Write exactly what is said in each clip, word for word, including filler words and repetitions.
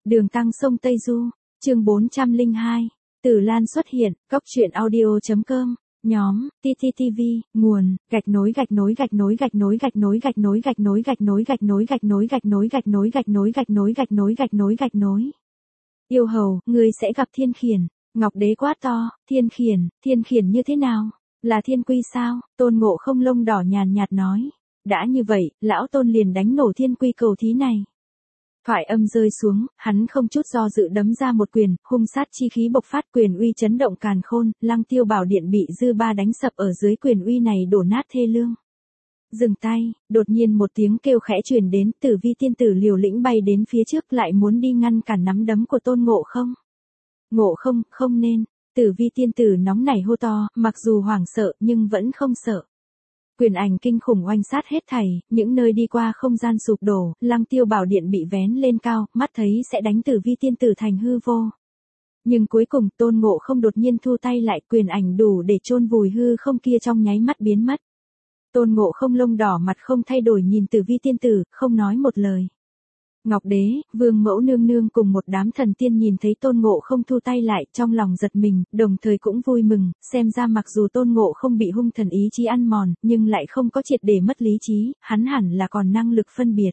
Đường tăng sông Tây Du, chương bốn trăm lẻ hai, Tử Lan xuất hiện, cốc truyện audio.com, nhóm, tê tê tê vê, nguồn, gạch nối gạch nối gạch nối gạch nối gạch nối gạch nối gạch nối gạch nối gạch nối gạch nối gạch nối gạch nối gạch nối gạch nối gạch nối gạch nối gạch nối. Yêu hầu, ngươi sẽ gặp Thiên Khiển. Ngọc Đế quát to, Thiên Khiển, Thiên Khiển như thế nào? Là Thiên Quy sao? Tôn Ngộ Không lông đỏ nhàn nhạt nói. Đã như vậy, lão Tôn liền đánh nổ Thiên Quy cầu thí này. Thoại âm rơi xuống, hắn không chút do dự đấm ra một quyền, hung sát chi khí bộc phát, quyền uy chấn động càn khôn, Lăng Tiêu Bảo Điện bị dư ba đánh sập ở dưới quyền uy này đổ nát thê lương. Dừng tay, đột nhiên một tiếng kêu khẽ truyền đến, Tử Vi tiên tử liều lĩnh bay đến phía trước lại muốn đi ngăn cản nắm đấm của Tôn Ngộ Không. Ngộ Không, không nên, Tử Vi tiên tử nóng nảy hô to, mặc dù hoảng sợ nhưng vẫn không sợ. Quyền ảnh kinh khủng oanh sát hết thảy, những nơi đi qua không gian sụp đổ, Lăng Tiêu Bảo Điện bị vén lên cao, mắt thấy sẽ đánh Tử Vi tiên tử thành hư vô. Nhưng cuối cùng Tôn Ngộ Không đột nhiên thu tay lại, quyền ảnh đủ để chôn vùi hư không kia trong nháy mắt biến mất. Tôn Ngộ Không lông đỏ mặt không thay đổi nhìn Tử Vi tiên tử, không nói một lời. Ngọc Đế, Vương Mẫu nương nương cùng một đám thần tiên nhìn thấy Tôn Ngộ Không thu tay lại, trong lòng giật mình, đồng thời cũng vui mừng, xem ra mặc dù Tôn Ngộ Không bị hung thần ý chí ăn mòn, nhưng lại không có triệt để mất lý trí, hắn hẳn là còn năng lực phân biệt.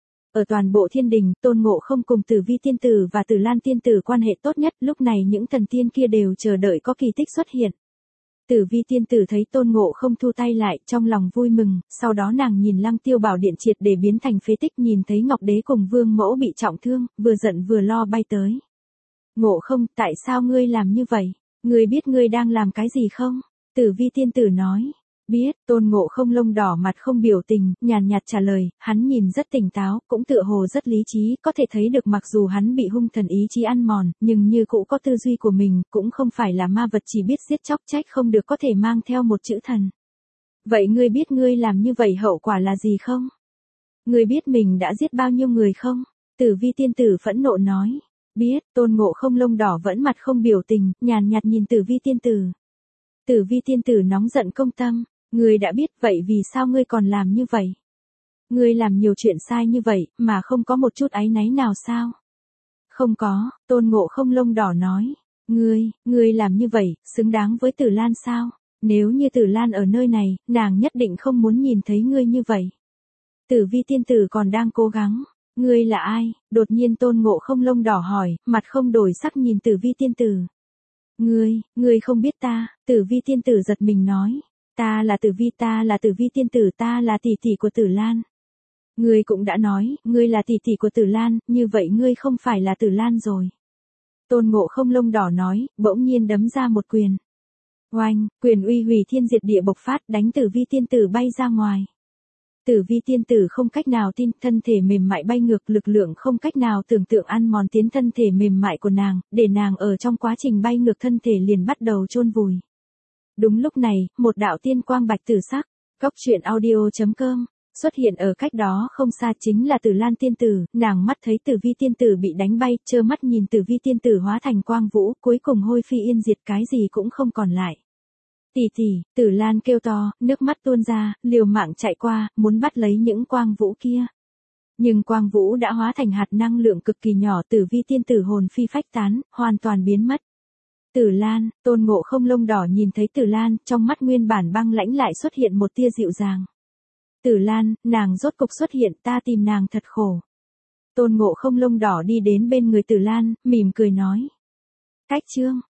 Ở toàn bộ thiên đình, Tôn Ngộ Không cùng Tử Vi tiên tử và Tử Lan tiên tử quan hệ tốt nhất, lúc này những thần tiên kia đều chờ đợi có kỳ tích xuất hiện. Tử Vi tiên tử thấy Tôn Ngộ Không thu tay lại, trong lòng vui mừng, sau đó nàng nhìn Lăng Tiêu Bảo Điện triệt để biến thành phế tích, nhìn thấy Ngọc Đế cùng Vương Mẫu bị trọng thương, vừa giận vừa lo bay tới. Ngộ Không, tại sao ngươi làm như vậy? Ngươi biết ngươi đang làm cái gì không? Tử Vi tiên tử nói. Biết. Tôn Ngộ Không lông đỏ mặt không biểu tình, nhàn nhạt trả lời, hắn nhìn rất tỉnh táo, cũng tựa hồ rất lý trí, có thể thấy được mặc dù hắn bị hung thần ý chí ăn mòn, nhưng như cũ có tư duy của mình, cũng không phải là ma vật chỉ biết giết chóc, trách không được có thể mang theo một chữ thần. Vậy ngươi biết ngươi làm như vậy hậu quả là gì không? Ngươi biết mình đã giết bao nhiêu người không? Tử Vi tiên tử phẫn nộ nói. Biết. Tôn Ngộ Không lông đỏ vẫn mặt không biểu tình, nhàn nhạt nhìn Tử Vi tiên tử. Tử Vi tiên tử nóng giận công tâm. Ngươi đã biết, vậy vì sao ngươi còn làm như vậy? Ngươi làm nhiều chuyện sai như vậy, mà không có một chút áy náy nào sao? Không có, Tôn Ngộ Không lông đỏ nói. Ngươi, ngươi làm như vậy, xứng đáng với Tử Lan sao? Nếu như Tử Lan ở nơi này, nàng nhất định không muốn nhìn thấy ngươi như vậy. Tử Vi tiên tử còn đang cố gắng. Ngươi là ai? Đột nhiên Tôn Ngộ Không lông đỏ hỏi, mặt không đổi sắc nhìn Tử Vi tiên tử. Ngươi, ngươi không biết ta, Tử Vi tiên tử giật mình nói. Ta là Tử Vi, ta là Tử Vi tiên tử, ta là tỷ tỷ của Tử Lan. Ngươi cũng đã nói, ngươi là tỷ tỷ của Tử Lan, như vậy ngươi không phải là Tử Lan rồi. Tôn Ngộ Không lông đỏ nói, bỗng nhiên đấm ra một quyền. Oanh, quyền uy hủy thiên diệt địa bộc phát, đánh Tử Vi tiên tử bay ra ngoài. Tử Vi tiên tử không cách nào tin, thân thể mềm mại bay ngược, lực lượng không cách nào tưởng tượng ăn mòn tiến thân thể mềm mại của nàng, để nàng ở trong quá trình bay ngược thân thể liền bắt đầu chôn vùi. Đúng lúc này, một đạo tiên quang bạch tử sắc, cốc truyện audio.com, xuất hiện ở cách đó không xa, chính là Tử Lan tiên tử, nàng mắt thấy Tử Vi tiên tử bị đánh bay, trơ mắt nhìn Tử Vi tiên tử hóa thành quang vũ, cuối cùng hôi phi yên diệt, cái gì cũng không còn lại. Tỷ tỷ, Tử Lan kêu to, nước mắt tuôn ra, liều mạng chạy qua, muốn bắt lấy những quang vũ kia. Nhưng quang vũ đã hóa thành hạt năng lượng cực kỳ nhỏ, Tử Vi tiên tử hồn phi phách tán, hoàn toàn biến mất. Tử Lan, Tôn Ngộ Không lông đỏ nhìn thấy Tử Lan, trong mắt nguyên bản băng lãnh lại xuất hiện một tia dịu dàng. Tử Lan, nàng rốt cục xuất hiện, ta tìm nàng thật khổ. Tôn Ngộ Không lông đỏ đi đến bên người Tử Lan, mỉm cười nói. Cách chương.